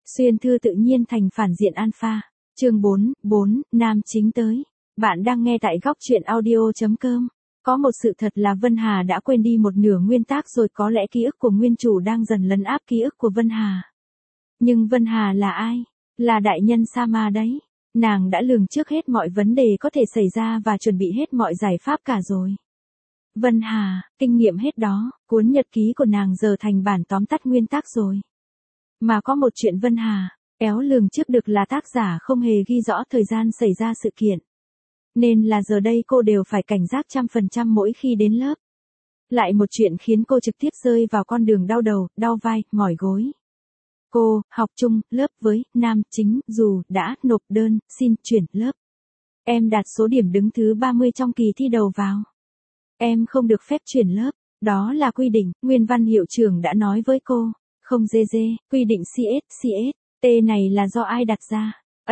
Xuyên thư tự nhiên thành phản diện alpha. Chương 4, nam chính tới. Bạn đang nghe tại góc truyện audio.com. Có một sự thật là Vân Hà đã quên đi một nửa nguyên tác rồi, có lẽ ký ức của nguyên chủ đang dần lấn áp ký ức của Vân Hà. Nhưng Vân Hà là ai? Là đại nhân Sama đấy. Nàng đã lường trước hết mọi vấn đề có thể xảy ra và chuẩn bị hết mọi giải pháp cả rồi. Vân Hà, kinh nghiệm hết đó, cuốn nhật ký của nàng giờ thành bản tóm tắt nguyên tác rồi. Mà có một chuyện Vân Hà éo lường trước được là tác giả không hề ghi rõ thời gian xảy ra sự kiện. Nên là giờ đây cô đều phải cảnh giác 100% mỗi khi đến lớp. Lại một chuyện khiến cô trực tiếp rơi vào con đường đau đầu, đau vai, mỏi gối. Cô học chung lớp với nam chính dù đã nộp đơn xin chuyển lớp. Em đạt số điểm đứng thứ 30 trong kỳ thi đầu vào. Em không được phép chuyển lớp, đó là quy định, nguyên văn hiệu trưởng đã nói với cô. Không GG, quy định CS, T này là do ai đặt ra?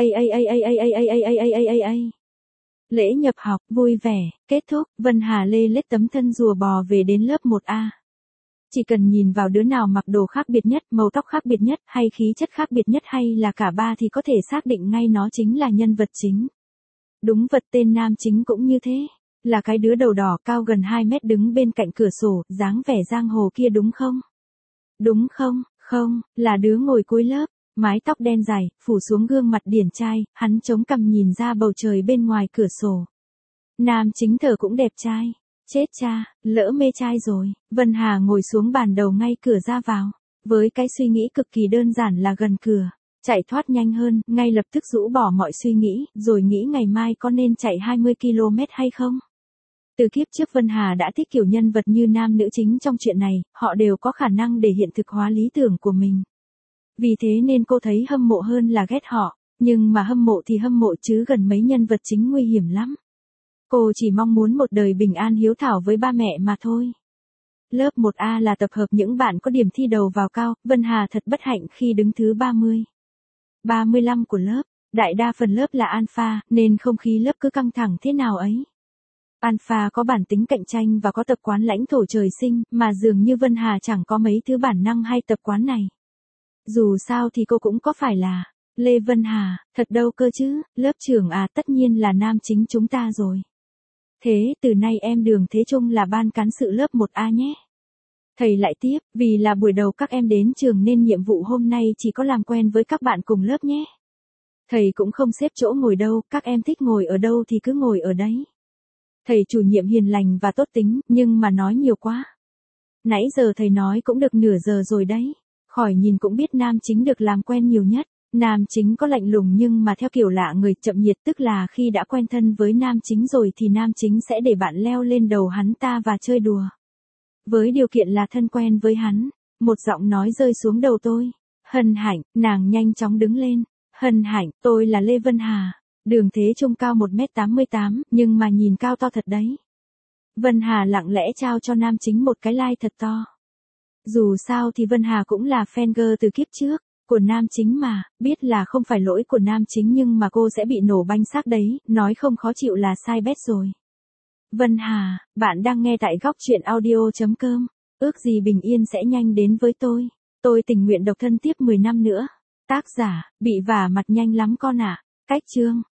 Lễ nhập học vui vẻ, kết thúc, Vân Hà lê lết tấm thân rùa bò về đến lớp 1A. Chỉ cần nhìn vào đứa nào mặc đồ khác biệt nhất, màu tóc khác biệt nhất, hay khí chất khác biệt nhất hay là cả ba thì có thể xác định ngay nó chính là nhân vật chính. Đúng vật tên nam chính cũng như thế, là cái đứa đầu đỏ cao gần 2 mét đứng bên cạnh cửa sổ, dáng vẻ giang hồ kia đúng không? Đúng không? Không, là đứa ngồi cuối lớp, mái tóc đen dài, phủ xuống gương mặt điển trai, hắn chống cằm nhìn ra bầu trời bên ngoài cửa sổ. Nam chính thở cũng đẹp trai. Chết cha, lỡ mê trai rồi. Vân Hà ngồi xuống bàn đầu ngay cửa ra vào, với cái suy nghĩ cực kỳ đơn giản là gần cửa, chạy thoát nhanh hơn, ngay lập tức rũ bỏ mọi suy nghĩ, rồi nghĩ ngày mai có nên chạy 20 km hay không. Từ kiếp trước Vân Hà đã thích kiểu nhân vật như nam nữ chính trong chuyện này, họ đều có khả năng để hiện thực hóa lý tưởng của mình. Vì thế nên cô thấy hâm mộ hơn là ghét họ, nhưng mà hâm mộ thì hâm mộ chứ gần mấy nhân vật chính nguy hiểm lắm. Cô chỉ mong muốn một đời bình an hiếu thảo với ba mẹ mà thôi. Lớp 1A là tập hợp những bạn có điểm thi đầu vào cao, Vân Hà thật bất hạnh khi đứng thứ 30. 35 của lớp, đại đa phần lớp là alpha, nên không khí lớp cứ căng thẳng thế nào ấy. Alpha có bản tính cạnh tranh và có tập quán lãnh thổ trời sinh, mà dường như Vân Hà chẳng có mấy thứ bản năng hay tập quán này. Dù sao thì cô cũng có phải là Lê Vân Hà, thật đâu cơ chứ, lớp trưởng à, tất nhiên là nam chính chúng ta rồi. Thế từ nay em Đường Thế Trung là ban cán sự lớp 1A nhé. Thầy lại tiếp, vì là buổi đầu các em đến trường nên nhiệm vụ hôm nay chỉ có làm quen với các bạn cùng lớp nhé. Thầy cũng không xếp chỗ ngồi đâu, các em thích ngồi ở đâu thì cứ ngồi ở đấy. Thầy chủ nhiệm hiền lành và tốt tính, nhưng mà nói nhiều quá. Nãy giờ thầy nói cũng được nửa giờ rồi đấy. Khỏi nhìn cũng biết nam chính được làm quen nhiều nhất. Nam chính có lạnh lùng nhưng mà theo kiểu lạ người, chậm nhiệt, tức là khi đã quen thân với nam chính rồi thì nam chính sẽ để bạn leo lên đầu hắn ta và chơi đùa. Với điều kiện là thân quen với hắn. Một giọng nói rơi xuống đầu tôi. Hân hạnh, nàng nhanh chóng đứng lên. Hân hạnh, tôi là Lê Vân Hà. Đường Thế Trung cao 1m88, nhưng mà nhìn cao to thật đấy. Vân Hà lặng lẽ trao cho nam chính một cái like thật to. Dù sao thì Vân Hà cũng là fan girl từ kiếp trước, của nam chính mà, biết là không phải lỗi của nam chính nhưng mà cô sẽ bị nổ banh xác đấy, nói không khó chịu là sai bet rồi. Vân Hà, bạn đang nghe tại góc truyện audio.com, ước gì bình yên sẽ nhanh đến với tôi tình nguyện độc thân tiếp 10 năm nữa. Tác giả, bị vả mặt nhanh lắm con ạ. Cách chương.